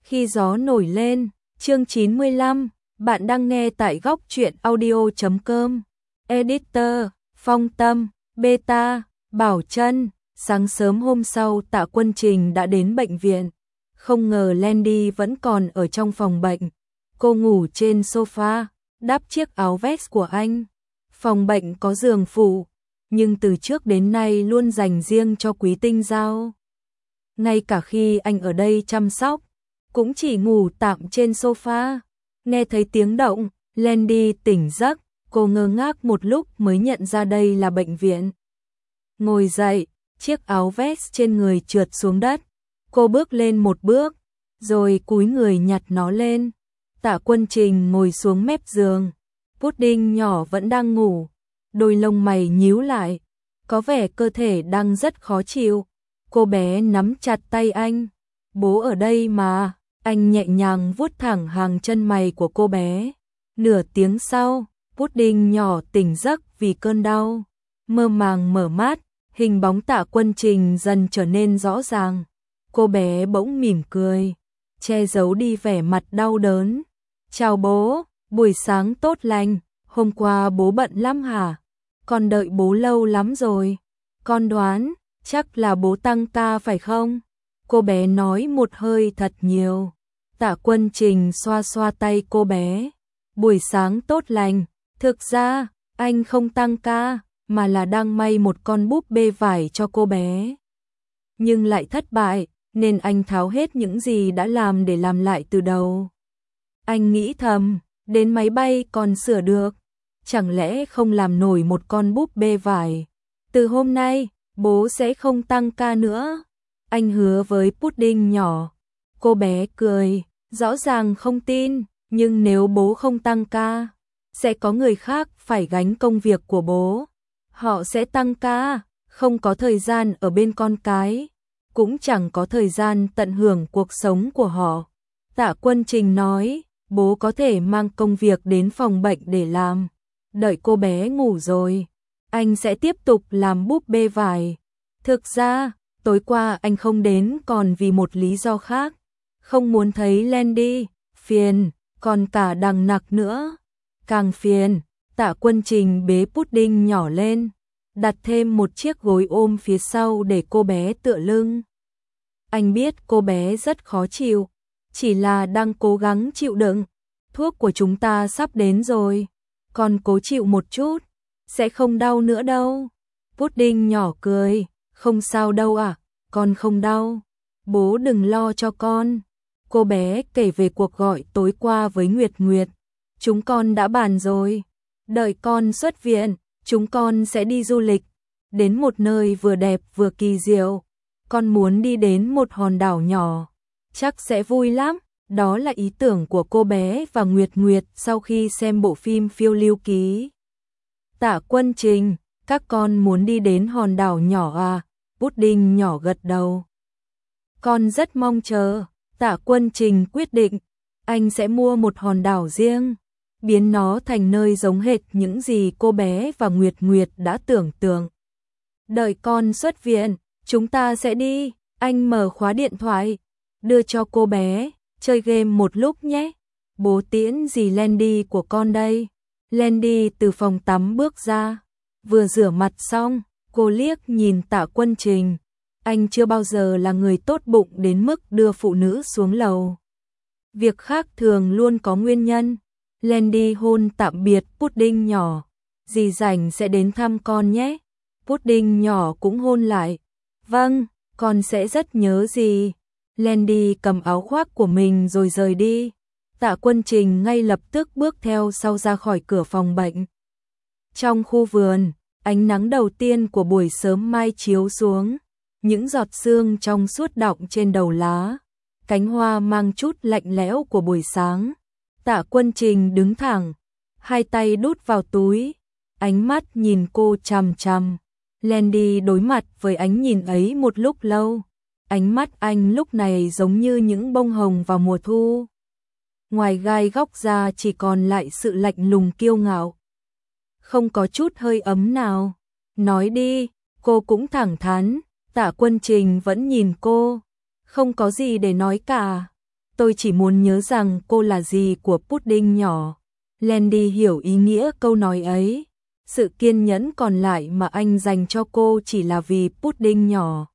Khi gió nổi lên, chương 95, bạn đang nghe tại góc truyện audio.com. Editor, Phong Tâm, Beta, Bảo Trân. Sáng sớm hôm sau Tạ Quân Trình đã đến bệnh viện. Không ngờ Landy vẫn còn ở trong phòng bệnh. Cô ngủ trên sofa, đắp chiếc áo vest của anh. Phòng bệnh có giường phụ, nhưng từ trước đến nay luôn dành riêng cho Quý Tinh Giao. Ngay cả khi anh ở đây chăm sóc, cũng chỉ ngủ tạm trên sofa. Nghe thấy tiếng động, Landy tỉnh giấc, cô ngơ ngác một lúc mới nhận ra đây là bệnh viện. Ngồi dậy, chiếc áo vest trên người trượt xuống đất. Cô bước lên một bước, rồi cúi người nhặt nó lên. Tạ Quân Trình ngồi xuống mép giường. Pudding nhỏ vẫn đang ngủ, đôi lông mày nhíu lại, có vẻ cơ thể đang rất khó chịu. Cô bé nắm chặt tay anh. Bố ở đây mà. Anh nhẹ nhàng vuốt thẳng hàng chân mày của cô bé. Nửa tiếng sau, Pudding nhỏ tỉnh giấc vì cơn đau. Mơ màng mở mắt, hình bóng Tạ Quân Trình dần trở nên rõ ràng. Cô bé bỗng mỉm cười, che giấu đi vẻ mặt đau đớn. Chào bố, buổi sáng tốt lành. Hôm qua bố bận lắm hả? Con đợi bố lâu lắm rồi. Con đoán, chắc là bố tăng ca phải không? Cô bé nói một hơi thật nhiều. Tạ Quân Trình xoa xoa tay cô bé. Buổi sáng tốt lành, thực ra anh không tăng ca, mà là đang may một con búp bê vải cho cô bé. Nhưng lại thất bại, nên anh tháo hết những gì đã làm để làm lại từ đầu. Anh nghĩ thầm, đến máy bay còn sửa được, chẳng lẽ không làm nổi một con búp bê vải. Từ hôm nay, bố sẽ không tăng ca nữa. Anh hứa với Pudding nhỏ. Cô bé cười, rõ ràng không tin, nhưng nếu bố không tăng ca, sẽ có người khác phải gánh công việc của bố. Họ sẽ tăng ca, không có thời gian ở bên con cái, cũng chẳng có thời gian tận hưởng cuộc sống của họ. Tạ Quân Trình nói, bố có thể mang công việc đến phòng bệnh để làm. Đợi cô bé ngủ rồi, anh sẽ tiếp tục làm búp bê vải. Thực ra, tối qua anh không đến còn vì một lý do khác. Không muốn thấy Landy phiền, còn cả đằng nặc nữa. Càng phiền, Tạ Quân Trình bế Pudding nhỏ lên, đặt thêm một chiếc gối ôm phía sau để cô bé tựa lưng. Anh biết cô bé rất khó chịu, chỉ là đang cố gắng chịu đựng. Thuốc của chúng ta sắp đến rồi, con cố chịu một chút, sẽ không đau nữa đâu. Pudding nhỏ cười, không sao đâu ạ, con không đau. Bố đừng lo cho con. Cô bé kể về cuộc gọi tối qua với Nguyệt Nguyệt. Chúng con đã bàn rồi. Đợi con xuất viện, chúng con sẽ đi du lịch. Đến một nơi vừa đẹp vừa kỳ diệu. Con muốn đi đến một hòn đảo nhỏ. Chắc sẽ vui lắm. Đó là ý tưởng của cô bé và Nguyệt Nguyệt sau khi xem bộ phim Phiêu Lưu Ký. Tạ Quân Trình, các con muốn đi đến hòn đảo nhỏ à? Pudding nhỏ gật đầu. Con rất mong chờ. Tạ Quân Trình quyết định, anh sẽ mua một hòn đảo riêng, biến nó thành nơi giống hệt những gì cô bé và Nguyệt Nguyệt đã tưởng tượng. Đợi con xuất viện, chúng ta sẽ đi. Anh mở khóa điện thoại, đưa cho cô bé, chơi game một lúc nhé. Bố tiễn dì Landy của con đây. Landy từ phòng tắm bước ra, vừa rửa mặt xong, cô liếc nhìn Tạ Quân Trình. Anh chưa bao giờ là người tốt bụng đến mức đưa phụ nữ xuống lầu. Việc khác thường luôn có nguyên nhân. Landy hôn tạm biệt Pudding nhỏ. Dì rảnh sẽ đến thăm con nhé. Pudding nhỏ cũng hôn lại. Vâng, con sẽ rất nhớ dì. Landy cầm áo khoác của mình rồi rời đi. Tạ Quân Trình ngay lập tức bước theo sau ra khỏi cửa phòng bệnh. Trong khu vườn, ánh nắng đầu tiên của buổi sớm mai chiếu xuống. Những giọt sương trong suốt đọng trên đầu lá, cánh hoa mang chút lạnh lẽo của buổi sáng. Tạ Quân Trình đứng thẳng, hai tay đút vào túi, ánh mắt nhìn cô chằm chằm. Landy đối mặt với ánh nhìn ấy một lúc lâu. Ánh mắt anh lúc này giống như những bông hồng vào mùa thu. Ngoài gai góc ra chỉ còn lại sự lạnh lùng kiêu ngạo. Không có chút hơi ấm nào. Nói đi, cô cũng thẳng thắn. Tạ Quân Trình vẫn nhìn cô, không có gì để nói cả. tôi chỉ muốn nhớ rằng cô là dì của pudding nhỏ. Landy hiểu ý nghĩa câu nói ấy. Sự kiên nhẫn còn lại mà anh dành cho cô chỉ là vì pudding nhỏ.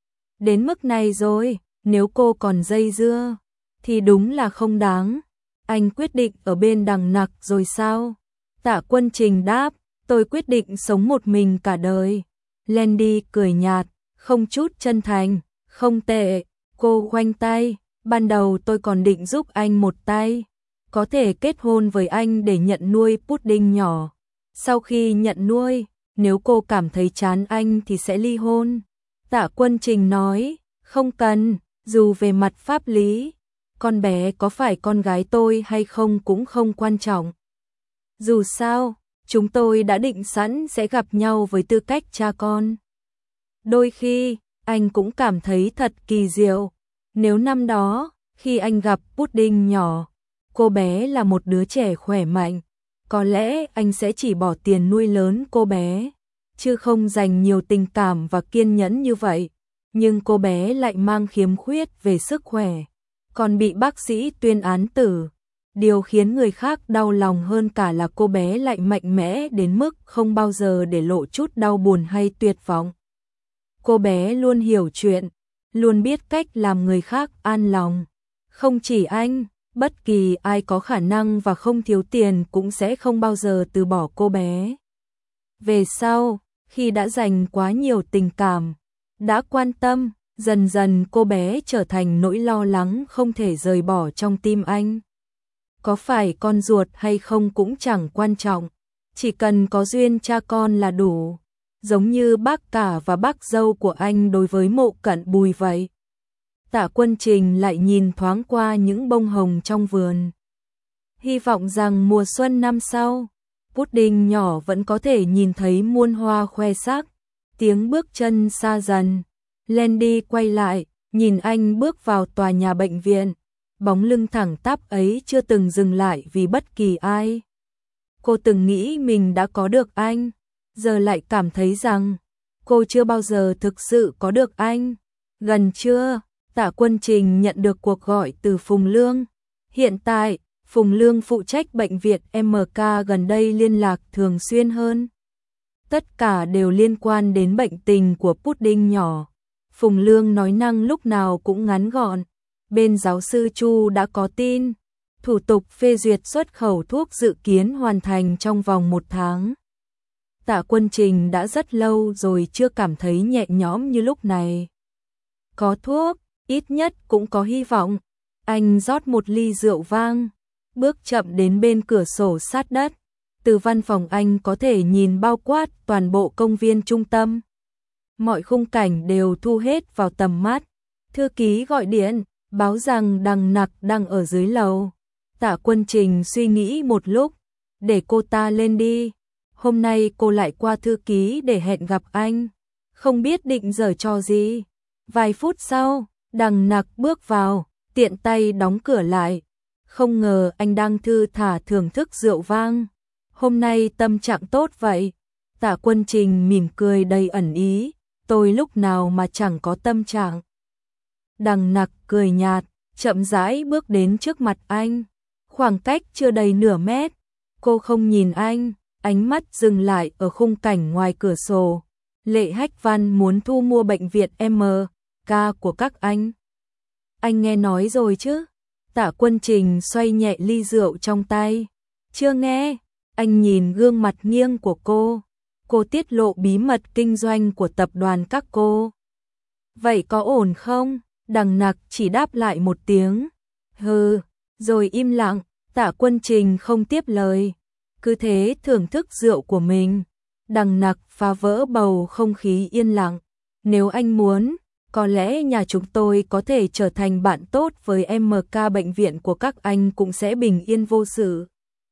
Đến mức này rồi, nếu cô còn dây dưa, thì đúng là không đáng. Anh quyết định ở bên Đằng Nặc rồi sao? Tạ Quân Trình đáp, tôi quyết định sống một mình cả đời. Landy cười nhạt, không chút chân thành, không tệ. Cô khoanh tay, ban đầu tôi còn định giúp anh một tay. Có thể kết hôn với anh để nhận nuôi pudding nhỏ. Sau khi nhận nuôi, nếu cô cảm thấy chán anh thì sẽ ly hôn. Tạ Quân Trình nói, không cần, dù về mặt pháp lý, con bé có phải con gái tôi hay không cũng không quan trọng. Dù sao, chúng tôi đã định sẵn sẽ gặp nhau với tư cách cha con. Đôi khi, anh cũng cảm thấy thật kỳ diệu. Nếu năm đó, khi anh gặp pudding nhỏ, cô bé là một đứa trẻ khỏe mạnh, có lẽ anh sẽ chỉ bỏ tiền nuôi lớn cô bé, chứ không dành nhiều tình cảm và kiên nhẫn như vậy. Nhưng cô bé lại mang khiếm khuyết về sức khỏe, còn bị bác sĩ tuyên án tử. Điều khiến người khác đau lòng hơn cả là cô bé lại mạnh mẽ đến mức không bao giờ để lộ chút đau buồn hay tuyệt vọng. Cô bé luôn hiểu chuyện, luôn biết cách làm người khác an lòng. Không chỉ anh, bất kỳ ai có khả năng và không thiếu tiền cũng sẽ không bao giờ từ bỏ cô bé. Về sau, khi đã dành quá nhiều tình cảm, đã quan tâm, dần dần cô bé trở thành nỗi lo lắng không thể rời bỏ trong tim anh. Có phải con ruột hay không cũng chẳng quan trọng, chỉ cần có duyên cha con là đủ, giống như bác cả và bác dâu của anh đối với Mộ Cận Bùi vậy. Tạ Quân Trình lại nhìn thoáng qua những bông hồng trong vườn. Hy vọng rằng mùa xuân năm sau, pudding nhỏ vẫn có thể nhìn thấy muôn hoa khoe sắc. Tiếng bước chân xa dần. Landy quay lại, nhìn anh bước vào tòa nhà bệnh viện. Bóng lưng thẳng tắp ấy chưa từng dừng lại vì bất kỳ ai. Cô từng nghĩ mình đã có được anh, giờ lại cảm thấy rằng cô chưa bao giờ thực sự có được anh. Gần trưa, Tạ Quân Trình nhận được cuộc gọi từ Phùng Lương. Hiện tại, Phùng Lương phụ trách bệnh viện MK, gần đây liên lạc thường xuyên hơn. Tất cả đều liên quan đến bệnh tình của pudding nhỏ. Phùng Lương nói năng lúc nào cũng ngắn gọn. Bên giáo sư Chu đã có tin, thủ tục phê duyệt xuất khẩu thuốc dự kiến hoàn thành trong vòng 1 tháng. Tạ Quân Trình đã rất lâu rồi chưa cảm thấy nhẹ nhõm như lúc này. Có thuốc, ít nhất cũng có hy vọng. Anh rót một ly rượu vang, bước chậm đến bên cửa sổ sát đất. Từ văn phòng anh có thể nhìn bao quát toàn bộ công viên trung tâm. Mọi khung cảnh đều thu hết vào tầm mắt. Thư ký gọi điện, báo rằng Đằng Nặc đang ở dưới lầu. Tạ Quân Trình suy nghĩ một lúc, để cô ta lên đi. Hôm nay cô lại qua thư ký để hẹn gặp anh, không biết định giở trò gì. Vài phút sau, Đằng Nặc bước vào, tiện tay đóng cửa lại. Không ngờ anh đang thư thả thưởng thức rượu vang. Hôm nay tâm trạng tốt vậy. Tạ Quân Trình mỉm cười đầy ẩn ý, tôi lúc nào mà chẳng có tâm trạng. Đằng Nặc cười nhạt, chậm rãi bước đến trước mặt anh. Khoảng cách chưa đầy nửa mét. Cô không nhìn anh, ánh mắt dừng lại ở khung cảnh ngoài cửa sổ. Lệ Hách Văn muốn thu mua bệnh viện MK của các anh. Anh nghe nói rồi chứ? Tạ Quân Trình xoay nhẹ ly rượu trong tay. Chưa nghe. Anh nhìn gương mặt nghiêng của cô. Cô tiết lộ bí mật kinh doanh của tập đoàn các cô. Vậy có ổn không? Đằng Nặc chỉ đáp lại một tiếng. Hừ, rồi im lặng. Tạ Quân Trình không tiếp lời, cứ thế thưởng thức rượu của mình. Đằng Nặc phá vỡ bầu không khí yên lặng. Nếu anh muốn, có lẽ nhà chúng tôi có thể trở thành bạn tốt với MK, bệnh viện của các anh cũng sẽ bình yên vô sự.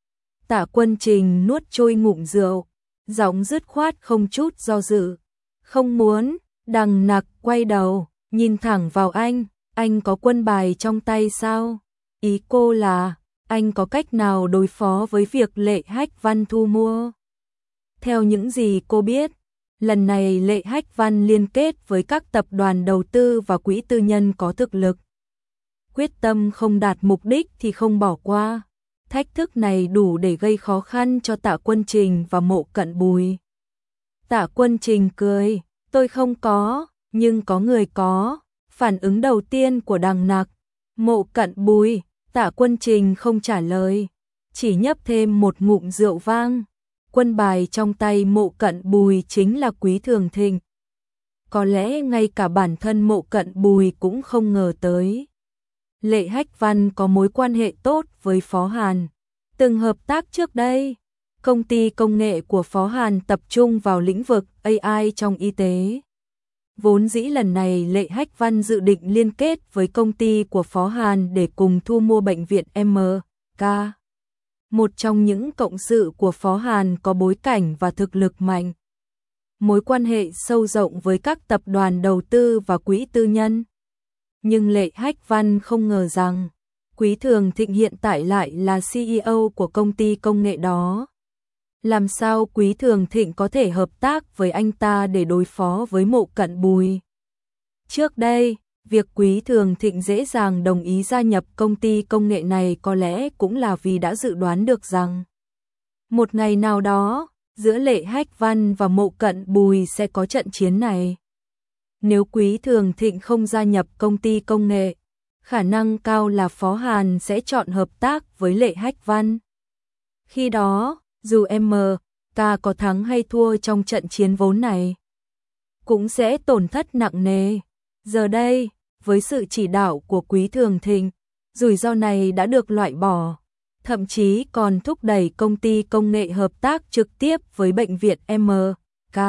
Tạ Quân Trình nuốt trôi ngụm rượu, giọng dứt khoát không chút do dự. Không muốn. Đằng Nặc quay đầu, nhìn thẳng vào anh có quân bài trong tay sao? Ý cô là, anh có cách nào đối phó với việc Lệ Hách Văn thu mua? Theo những gì cô biết, lần này Lệ Hách Văn liên kết với các tập đoàn đầu tư và quỹ tư nhân có thực lực. quyết tâm không đạt mục đích thì không bỏ qua. Thách thức này đủ để gây khó khăn cho Tạ Quân Trình và Mộ Cận Bùi. Tạ Quân Trình cười, tôi không có, nhưng có người có. Phản ứng đầu tiên của Đằng Nặc, Mộ Cận Bùi, Tạ Quân Trình không trả lời, chỉ nhấp thêm một ngụm rượu vang. Quân bài trong tay Mộ Cận Bùi chính là Quý Thường Thịnh. Có lẽ ngay cả bản thân Mộ Cận Bùi cũng không ngờ tới. Lệ Hách Văn có mối quan hệ tốt với Phó Hàn. Từng hợp tác trước đây, công ty công nghệ của Phó Hàn tập trung vào lĩnh vực AI trong y tế. Vốn dĩ lần này Lệ Hách Văn dự định liên kết với công ty của Phó Hàn để cùng thu mua bệnh viện MK. Một trong những cộng sự của Phó Hàn có bối cảnh và thực lực mạnh. Mối quan hệ sâu rộng với các tập đoàn đầu tư và quỹ tư nhân. Nhưng Lệ Hách Văn không ngờ rằng Quý Thường Thịnh hiện tại lại là CEO của công ty công nghệ đó. Làm sao Quý Thường Thịnh có thể hợp tác với anh ta để đối phó với Mộ Cận Bùi? Trước đây, việc Quý Thường Thịnh dễ dàng đồng ý gia nhập công ty công nghệ này có lẽ cũng là vì đã dự đoán được rằng một ngày nào đó, giữa Lệ Hách Văn và Mộ Cận Bùi sẽ có trận chiến này. Nếu Quý Thường Thịnh không gia nhập công ty công nghệ, khả năng cao là Phó Hàn sẽ chọn hợp tác với Lệ Hách Văn. Khi đó, dù MK có thắng hay thua trong trận chiến vốn này, cũng sẽ tổn thất nặng nề. Giờ đây, với sự chỉ đạo của Quý Thường Thịnh, rủi ro này đã được loại bỏ, thậm chí còn thúc đẩy công ty công nghệ hợp tác trực tiếp với bệnh viện MK.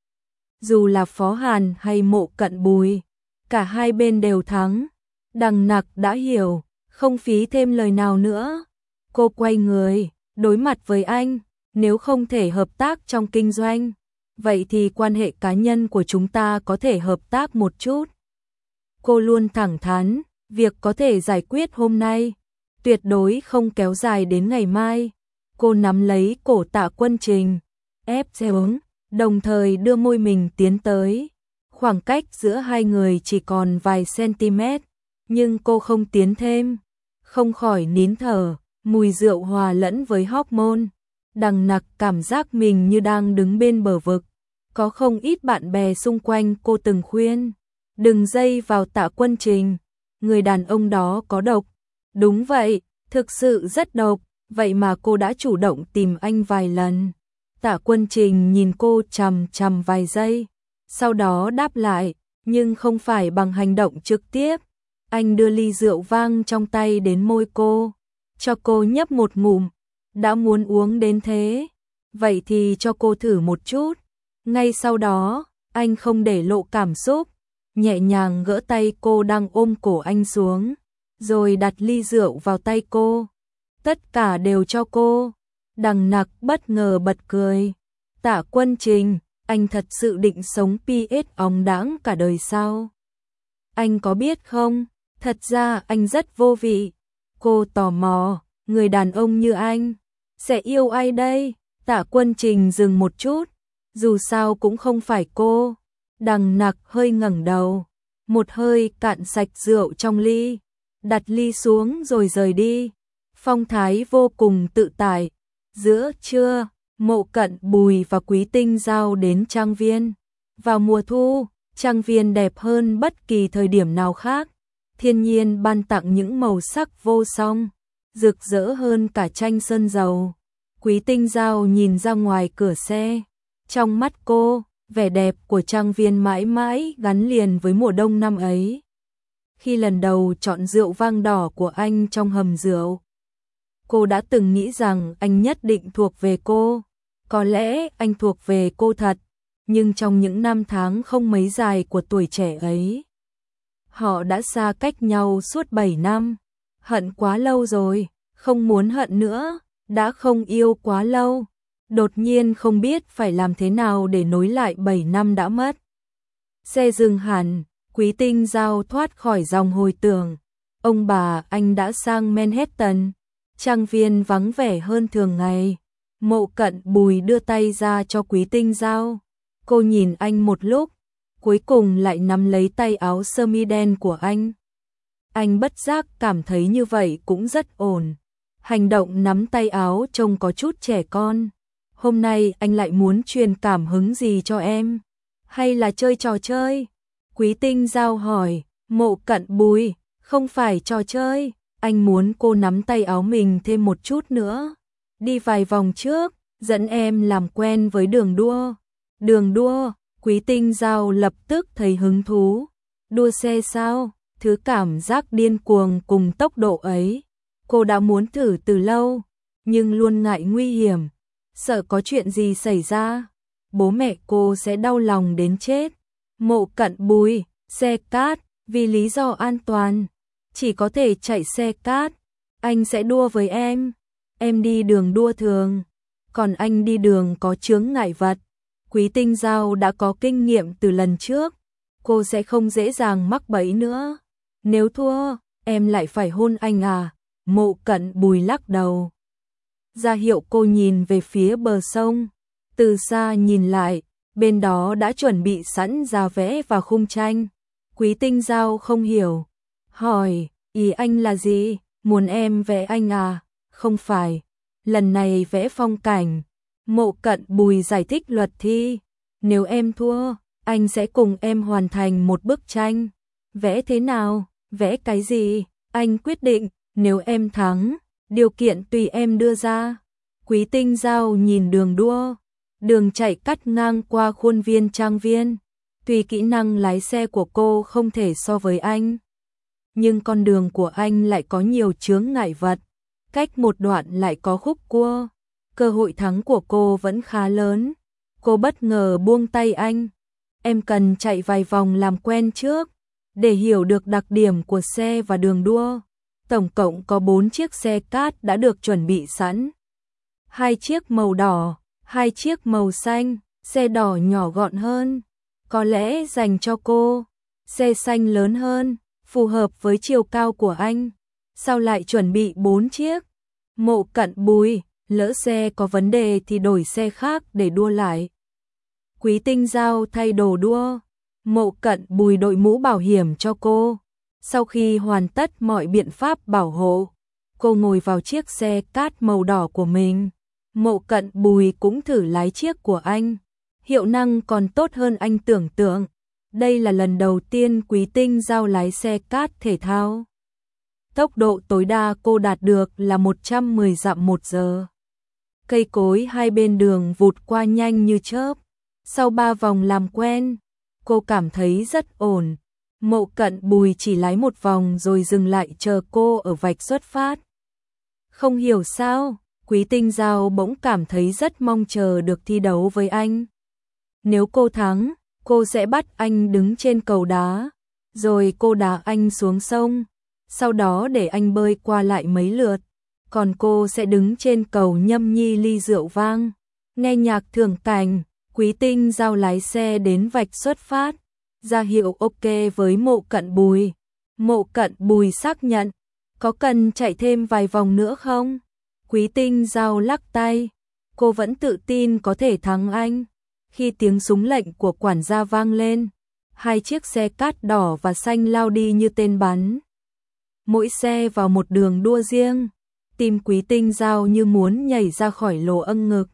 Dù là Phó Hàn hay Mộ Cận Bùi, cả hai bên đều thắng. Đằng Nặc đã hiểu, không phí thêm lời nào nữa. Cô quay người, đối mặt với anh, nếu không thể hợp tác trong kinh doanh, vậy thì quan hệ cá nhân của chúng ta có thể hợp tác một chút. Cô luôn thẳng thắn, việc có thể giải quyết hôm nay, tuyệt đối không kéo dài đến ngày mai. Cô nắm lấy cổ Tạ Quân Trình, ép xuống, đồng thời đưa môi mình tiến tới. Khoảng cách giữa hai người chỉ còn vài cm, nhưng cô không tiến thêm, không khỏi nín thở, mùi rượu hòa lẫn với hormone. Đằng Nặc cảm giác mình như đang đứng bên bờ vực. Có không ít bạn bè xung quanh cô từng khuyên, đừng dây vào Tạ Quân Trình, người đàn ông đó có độc. Đúng vậy, thực sự rất độc, vậy mà cô đã chủ động tìm anh vài lần. Tạ Quân Trình nhìn cô chằm chằm vài giây, sau đó đáp lại, nhưng không phải bằng hành động trực tiếp. Anh đưa ly rượu vang trong tay đến môi cô, cho cô nhấp một ngụm. Đã muốn uống đến thế, vậy thì cho cô thử một chút. Ngay sau đó, anh không để lộ cảm xúc, nhẹ nhàng gỡ tay cô đang ôm cổ anh xuống, rồi đặt ly rượu vào tay cô. Tất cả đều cho cô. Đằng Nặc bất ngờ bật cười. Tạ Quân Trình, anh thật sự định sống PS óng đãng cả đời sao? Anh có biết không, thật ra anh rất vô vị. Cô tò mò, người đàn ông như anh sẽ yêu ai đây? Tạ Quân Trình dừng một chút, dù sao cũng không phải cô. Đằng Nặc hơi ngẩng đầu, một hơi cạn sạch rượu trong ly, đặt ly xuống rồi rời đi. Phong thái vô cùng tự tại. Giữa trưa, Mộ Cận Bùi và Quý Tinh Giao đến trang viên. Vào mùa thu, trang viên đẹp hơn bất kỳ thời điểm nào khác. Thiên nhiên ban tặng những màu sắc vô song, rực rỡ hơn cả tranh sơn dầu. Quý Tinh Giao nhìn ra ngoài cửa xe. Trong mắt cô, vẻ đẹp của trang viên mãi mãi gắn liền với mùa đông năm ấy. Khi lần đầu chọn rượu vang đỏ của anh trong hầm rượu, cô đã từng nghĩ rằng anh nhất định thuộc về cô. Có lẽ anh thuộc về cô thật, nhưng trong những năm tháng không mấy dài của tuổi trẻ ấy, họ đã xa cách nhau suốt 7 năm. Hận quá lâu rồi, không muốn hận nữa, đã không yêu quá lâu. Đột nhiên không biết phải làm thế nào để nối lại 7 năm đã mất. Xe dừng hẳn, Quý Tinh Giao thoát khỏi dòng hồi tưởng. Ông bà anh đã sang Manhattan. Trang viên vắng vẻ hơn thường ngày. Mộ Cận Bùi đưa tay ra cho Quý Tinh Giao. Cô nhìn anh một lúc, cuối cùng lại nắm lấy tay áo sơ mi đen của anh. Anh bất giác cảm thấy như vậy cũng rất ổn. Hành động nắm tay áo trông có chút trẻ con. Hôm nay anh lại muốn truyền cảm hứng gì cho em? Hay là chơi trò chơi? Quý Tinh Giao hỏi. Mộ Cận Bùi, không phải trò chơi. Anh muốn cô nắm tay áo mình thêm một chút nữa. Đi vài vòng trước, dẫn em làm quen với đường đua. Đường đua, Quý Tinh Giao lập tức thấy hứng thú. Đua xe sao? Thứ cảm giác điên cuồng cùng tốc độ ấy. Cô đã muốn thử từ lâu, nhưng luôn ngại nguy hiểm. Sợ có chuyện gì xảy ra, bố mẹ cô sẽ đau lòng đến chết. Mộ Cận Bùi, xe cát, vì lý do an toàn, chỉ có thể chạy xe cát. Anh sẽ đua với em đi đường đua thường, còn anh đi đường có chướng ngại vật. Quý Tinh Giao đã có kinh nghiệm từ lần trước, cô sẽ không dễ dàng mắc bẫy nữa. Nếu thua, em lại phải hôn anh à? Mộ Cận Bùi lắc đầu. Ra hiệu cô nhìn về phía bờ sông. Từ xa nhìn lại, bên đó đã chuẩn bị sẵn giá vẽ và khung tranh. Quý Tinh Giao không hiểu, hỏi, ý anh là gì? Muốn em vẽ anh à? Không phải, lần này vẽ phong cảnh. Mộ Cận Bùi giải thích luật thi. Nếu em thua, anh sẽ cùng em hoàn thành một bức tranh. Vẽ thế nào? Vẽ cái gì? Anh quyết định. Nếu em thắng, điều kiện tùy em đưa ra. Quý Tinh Giao nhìn đường đua. Đường chạy cắt ngang qua khuôn viên trang viên. Tuy kỹ năng lái xe của cô không thể so với anh, nhưng con đường của anh lại có nhiều chướng ngại vật. Cách một đoạn lại có khúc cua. Cơ hội thắng của cô vẫn khá lớn. Cô bất ngờ buông tay anh. Em cần chạy vài vòng làm quen trước, để hiểu được đặc điểm của xe và đường đua. Tổng cộng có 4 chiếc xe cát đã được chuẩn bị sẵn. 2 chiếc màu đỏ, 2 chiếc màu xanh, xe đỏ nhỏ gọn hơn, có lẽ dành cho cô. Xe xanh lớn hơn, phù hợp với chiều cao của anh. Sao lại chuẩn bị 4 chiếc? Mộ Cận Bùi, lỡ xe có vấn đề thì đổi xe khác để đua lại. Quý Tinh Giao thay đồ đua. Mộ Cận Bùi đội mũ bảo hiểm cho cô. Sau khi hoàn tất mọi biện pháp bảo hộ, cô ngồi vào chiếc xe cát màu đỏ của mình. Mộ Cận Bùi cũng thử lái chiếc của anh. Hiệu năng còn tốt hơn anh tưởng tượng. Đây là lần đầu tiên Quý Tinh Giao lái xe cát thể thao. Tốc độ tối đa cô đạt được là 110 dặm một giờ. Cây cối hai bên đường vụt qua nhanh như chớp. Sau 3 vòng làm quen, cô cảm thấy rất ổn. Mộ Cận Bùi chỉ lái một vòng rồi dừng lại chờ cô ở vạch xuất phát. Không hiểu sao, Quý Tinh Giao bỗng cảm thấy rất mong chờ được thi đấu với anh. Nếu cô thắng, cô sẽ bắt anh đứng trên cầu đá, rồi cô đá anh xuống sông, sau đó để anh bơi qua lại mấy lượt. Còn cô sẽ đứng trên cầu nhâm nhi ly rượu vang, nghe nhạc thưởng cảnh. Quý Tinh Giao lái xe đến vạch xuất phát, ra hiệu ok với Mộ Cận Bùi. Mộ Cận Bùi xác nhận, có cần chạy thêm vài vòng nữa không? Quý Tinh Giao lắc tay, cô vẫn tự tin có thể thắng anh. Khi tiếng súng lệnh của quản gia vang lên, 2 chiếc xe cát đỏ và xanh lao đi như tên bắn. Mỗi xe vào một đường đua riêng, tim Quý Tinh Giao như muốn nhảy ra khỏi lỗ âng ngực.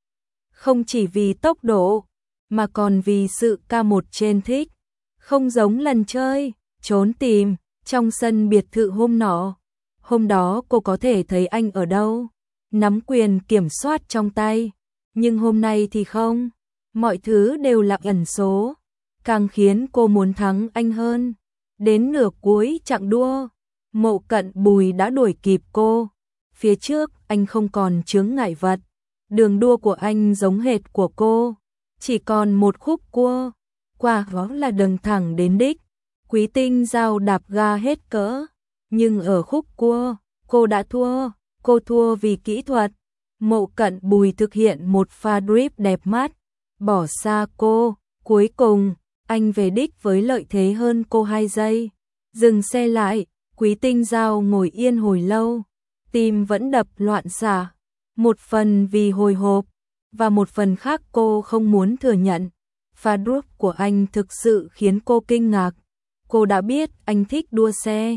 Không chỉ vì tốc độ, mà còn vì sự ca một trên thích. Không giống lần chơi, trốn tìm, trong sân biệt thự hôm nọ. Hôm đó cô có thể thấy anh ở đâu, nắm quyền kiểm soát trong tay. Nhưng hôm nay thì không, mọi thứ đều là ẩn số, càng khiến cô muốn thắng anh hơn. Đến nửa cuối chặng đua, Mộ Cận Bùi đã đuổi kịp cô. Phía trước anh không còn chướng ngại vật. Đường đua của anh giống hệt của cô, chỉ còn một khúc cua, qua đó là đường thẳng đến đích. Quý Tinh Giao đạp ga hết cỡ, nhưng ở khúc cua, cô đã thua. Cô thua vì kỹ thuật. Mộ Cận Bùi thực hiện một pha drift đẹp mắt, bỏ xa cô. Cuối cùng, anh về đích với lợi thế hơn cô 2 giây. Dừng xe lại, Quý Tinh Giao ngồi yên hồi lâu, tim vẫn đập loạn xạ. Một phần vì hồi hộp, và một phần khác cô không muốn thừa nhận. Pha drift của anh thực sự khiến cô kinh ngạc. Cô đã biết anh thích đua xe,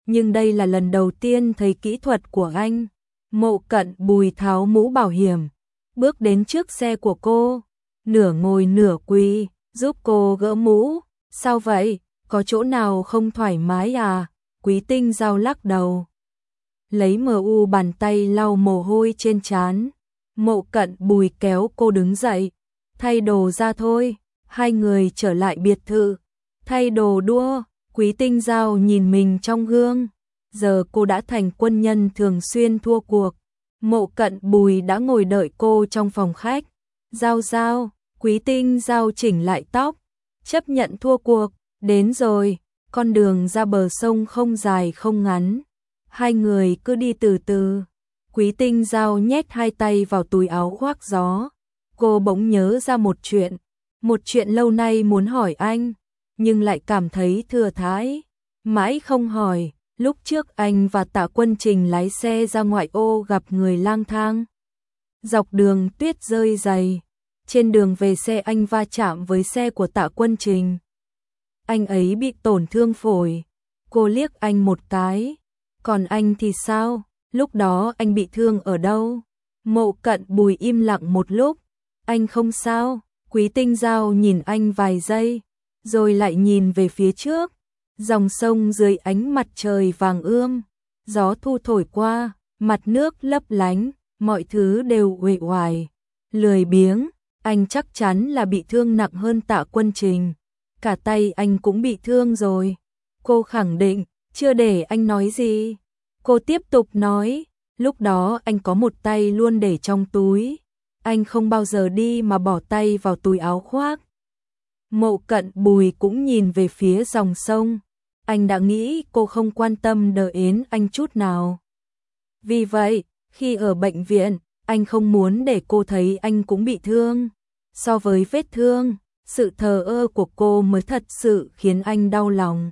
nhưng đây là lần đầu tiên thấy kỹ thuật của anh. Mộ Cận Bùi tháo mũ bảo hiểm, bước đến trước xe của cô, nửa ngồi nửa quỳ, giúp cô gỡ mũ. Sao vậy, có chỗ nào không thoải mái à? Quý Tinh Giao lắc đầu, lấy bàn tay lau mồ hôi trên trán. Mộ Cận Bùi kéo cô đứng dậy, thay đồ ra thôi. Hai người trở lại biệt thự, thay đồ đua. Quý Tinh Giao nhìn mình trong gương, giờ cô đã thành quân nhân thường xuyên thua cuộc. Mộ Cận Bùi đã ngồi đợi cô trong phòng khách. Giao Giao, Quý Tinh Giao chỉnh lại tóc, chấp nhận thua cuộc. Đến rồi, con đường ra bờ sông không dài không ngắn, hai người cứ đi từ từ. Quý Tinh Giao nhét hai tay vào túi áo khoác gió. Cô bỗng nhớ ra một chuyện lâu nay muốn hỏi anh, nhưng lại cảm thấy thừa thãi, mãi không hỏi. Lúc trước anh và Tạ Quân Trình lái xe ra ngoại ô gặp người lang thang. Dọc đường tuyết rơi dày, trên đường về xe anh va chạm với xe của Tạ Quân Trình. Anh ấy bị tổn thương phổi. Cô liếc anh một cái. Còn anh thì sao? Lúc đó anh bị thương ở đâu? Mộ Cận Bùi im lặng một lúc. Anh không sao. Quý Tinh Giao nhìn anh vài giây, rồi lại nhìn về phía trước. Dòng sông dưới ánh mặt trời vàng ươm, gió thu thổi qua, mặt nước lấp lánh, mọi thứ đều uể oải, lười biếng. Anh chắc chắn là bị thương nặng hơn Tạ Quân Trình, cả tay anh cũng bị thương rồi. Cô khẳng định, chưa để anh nói gì. Cô tiếp tục nói, lúc đó anh có một tay luôn để trong túi, anh không bao giờ đi mà bỏ tay vào túi áo khoác. Mộ Cận Bùi cũng nhìn về phía dòng sông. Anh đã nghĩ cô không quan tâm đến anh chút nào. Vì vậy, khi ở bệnh viện, anh không muốn để cô thấy anh cũng bị thương. So với vết thương, sự thờ ơ của cô mới thật sự khiến anh đau lòng.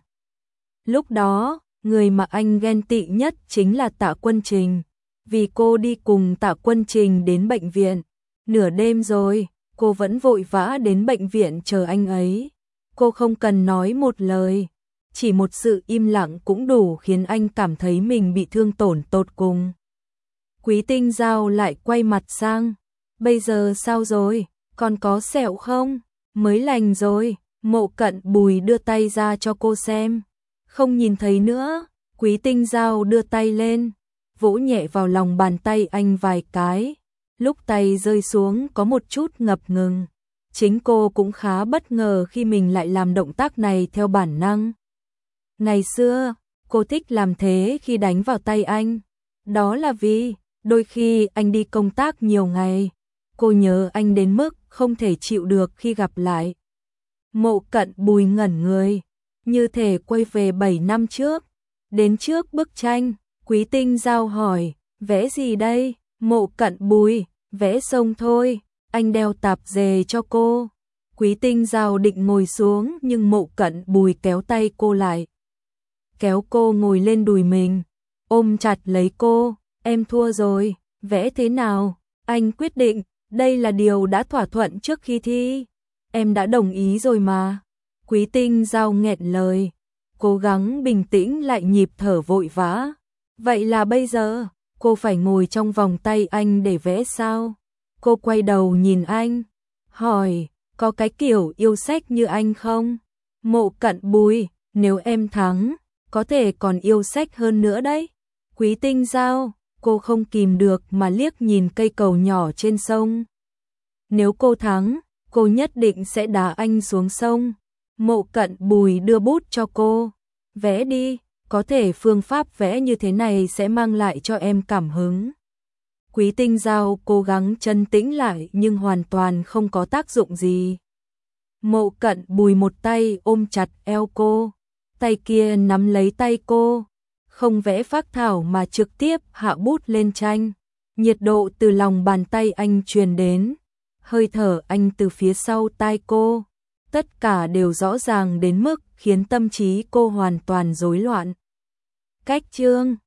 Lúc đó, người mà anh ghen tị nhất chính là Tạ Quân Trình. Vì cô đi cùng Tạ Quân Trình đến bệnh viện, nửa đêm rồi, cô vẫn vội vã đến bệnh viện chờ anh ấy. Cô không cần nói một lời, chỉ một sự im lặng cũng đủ khiến anh cảm thấy mình bị thương tổn tột cùng. Quý Tinh Giao lại quay mặt sang. Bây giờ sao rồi? Còn có sẹo không? Mới lành rồi. Mộ Cận Bùi đưa tay ra cho cô xem. Không nhìn thấy nữa. Quý Tinh Giao đưa tay lên, vỗ nhẹ vào lòng bàn tay anh vài cái. Lúc tay rơi xuống có một chút ngập ngừng. Chính cô cũng khá bất ngờ khi mình lại làm động tác này theo bản năng. Ngày xưa, cô thích làm thế khi đánh vào tay anh. Đó là vì, đôi khi anh đi công tác nhiều ngày, cô nhớ anh đến mức không thể chịu được khi gặp lại. Mộ Cận Bùi ngẩn người, như thể quay về 7 năm trước. Đến trước bức tranh, Quý Tinh Giao hỏi, vẽ gì đây? Mộ Cận Bùi, vẽ sông thôi. Anh đeo tạp dề cho cô. Quý Tinh Giao định ngồi xuống nhưng Mộ Cận Bùi kéo tay cô lại, kéo cô ngồi lên đùi mình, ôm chặt lấy cô. Em thua rồi, vẽ thế nào? Anh quyết định, đây là điều đã thỏa thuận trước khi thi. Em đã đồng ý rồi mà. Quý Tinh Giao nghẹn lời, cố gắng bình tĩnh lại nhịp thở vội vã. Vậy là bây giờ, cô phải ngồi trong vòng tay anh để vẽ sao? Cô quay đầu nhìn anh, hỏi, có cái kiểu yêu sách như anh không? Mộ Cận Bùi, nếu em thắng, có thể còn yêu sách hơn nữa đấy. Quý Tinh Giao, cô không kìm được mà liếc nhìn cây cầu nhỏ trên sông. Nếu cô thắng, cô nhất định sẽ đá anh xuống sông. Mộ Cận Bùi đưa bút cho cô. Vẽ đi, có thể phương pháp vẽ như thế này sẽ mang lại cho em cảm hứng. Quý Tinh Giao cố gắng trấn tĩnh lại nhưng hoàn toàn không có tác dụng gì. Mộ Cận Bùi một tay ôm chặt eo cô, tay kia nắm lấy tay cô, không vẽ phác thảo mà trực tiếp hạ bút lên tranh. Nhiệt độ từ lòng bàn tay anh truyền đến, hơi thở anh từ phía sau tai cô, tất cả đều rõ ràng đến mức khiến tâm trí cô hoàn toàn rối loạn. Cách chương